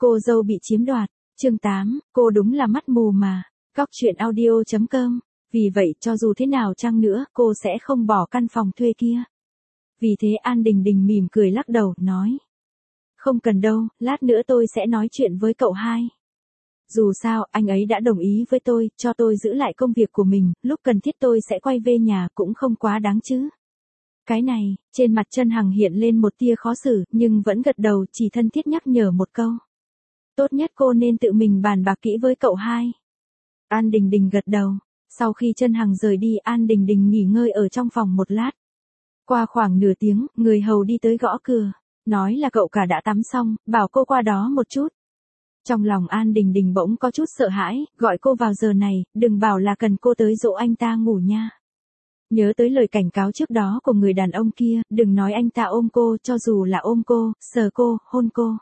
Cô dâu bị chiếm đoạt. Chương 8, cô đúng là mắt mù mà. Góc truyện audio.com. Vì vậy cho dù thế nào chăng nữa, cô sẽ không bỏ căn phòng thuê kia. Vì thế An Đình Đình mỉm cười lắc đầu, nói. Không cần đâu, lát nữa tôi sẽ nói chuyện với cậu hai. Dù sao, anh ấy đã đồng ý với tôi, cho tôi giữ lại công việc của mình, lúc cần thiết tôi sẽ quay về nhà cũng không quá đáng chứ. Cái này, trên mặt Chân Hằng hiện lên một tia khó xử, nhưng vẫn gật đầu, chỉ thân thiết nhắc nhở một câu. Tốt nhất cô nên tự mình bàn bạc kỹ với cậu hai. An Đình Đình gật đầu. Sau khi Chân Hằng rời đi, An Đình Đình nghỉ ngơi ở trong phòng một lát. Qua khoảng nửa tiếng, người hầu đi tới gõ cửa. Nói là cậu cả đã tắm xong, bảo cô qua đó một chút. Trong lòng An Đình Đình bỗng có chút sợ hãi, gọi cô vào giờ này, đừng bảo là cần cô tới dỗ anh ta ngủ nha. Nhớ tới lời cảnh cáo trước đó của người đàn ông kia, đừng nói anh ta ôm cô, cho dù là ôm cô, sờ cô, hôn cô.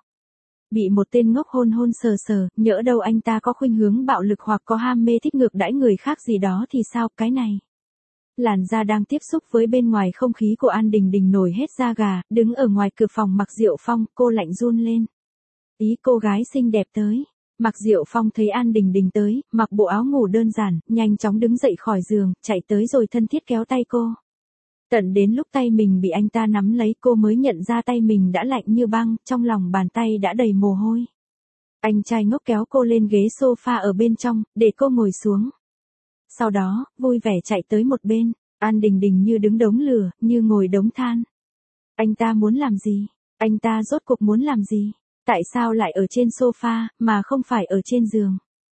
Bị một tên ngốc hôn hôn sờ sờ, nhỡ đâu anh ta có khuynh hướng bạo lực hoặc có ham mê thích ngược đãi người khác gì đó thì sao, cái này. Làn da đang tiếp xúc với bên ngoài không khí của An Đình Đình nổi hết da gà, đứng ở ngoài cửa phòng Mạc Diệu Phong, cô lạnh run lên. Ý cô gái xinh đẹp tới. Mạc Diệu Phong thấy An Đình Đình tới, mặc bộ áo ngủ đơn giản, nhanh chóng đứng dậy khỏi giường, chạy tới rồi thân thiết kéo tay cô. Tận đến lúc tay mình bị anh ta nắm lấy cô mới nhận ra tay mình đã lạnh như băng, trong lòng bàn tay đã đầy mồ hôi. Anh trai ngốc kéo cô lên ghế sofa ở bên trong, để cô ngồi xuống. Sau đó, vui vẻ chạy tới một bên, An Đình Đình như đứng đống lửa, như ngồi đống than. Anh ta muốn làm gì? Anh ta rốt cuộc muốn làm gì? Tại sao lại ở trên sofa, mà không phải ở trên giường?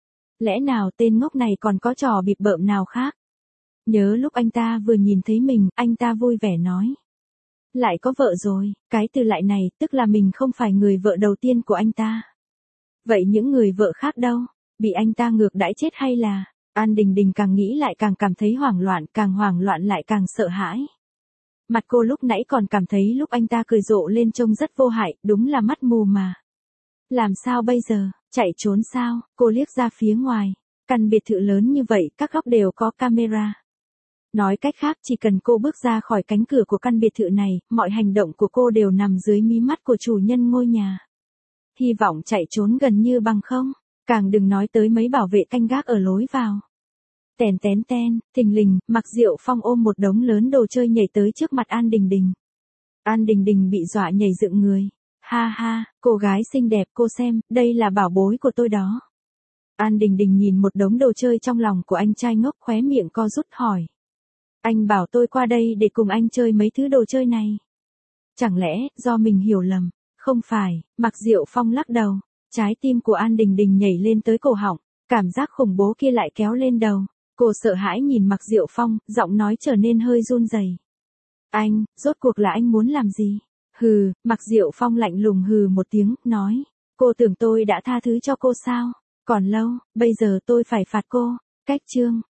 Lẽ nào tên ngốc này còn có trò bịp bợm nào khác? Nhớ lúc anh ta vừa nhìn thấy mình, anh ta vui vẻ nói. Lại có vợ rồi, cái từ lại này, tức là mình không phải người vợ đầu tiên của anh ta. Vậy những người vợ khác đâu? Bị anh ta ngược đãi chết hay là... An Đình Đình càng nghĩ lại càng cảm thấy hoảng loạn lại càng sợ hãi. Mặt cô lúc nãy còn cảm thấy lúc anh ta cười rộ lên trông rất vô hại, đúng là mắt mù mà. Làm sao bây giờ, chạy trốn sao? Cô liếc ra phía ngoài. Căn biệt thự lớn như vậy, các góc đều có camera. Nói cách khác, chỉ cần cô bước ra khỏi cánh cửa của căn biệt thự này, mọi hành động của cô đều nằm dưới mí mắt của chủ nhân ngôi nhà. Hy vọng chạy trốn gần như bằng không, càng đừng nói tới mấy bảo vệ canh gác ở lối vào. Tèn tén ten, thình lình, Mạc Diệu Phong ôm một đống lớn đồ chơi nhảy tới trước mặt An Đình Đình. An Đình Đình bị dọa nhảy dựng người. Ha ha, cô gái xinh đẹp, cô xem, đây là bảo bối của tôi đó. An Đình Đình nhìn một đống đồ chơi trong lòng của anh trai ngốc, khóe miệng co rút hỏi. Anh bảo tôi qua đây để cùng anh chơi mấy thứ đồ chơi này. Chẳng lẽ, do mình hiểu lầm? Không phải, Mạc Diệu Phong lắc đầu. Trái tim của An Đình Đình nhảy lên tới cổ họng, cảm giác khủng bố kia lại kéo lên đầu. Cô sợ hãi nhìn Mạc Diệu Phong, giọng nói trở nên hơi run rẩy. Anh, rốt cuộc là anh muốn làm gì? Hừ, Mạc Diệu Phong lạnh lùng hừ một tiếng, nói. Cô tưởng tôi đã tha thứ cho cô sao? Còn lâu, bây giờ tôi phải phạt cô. Cách chương.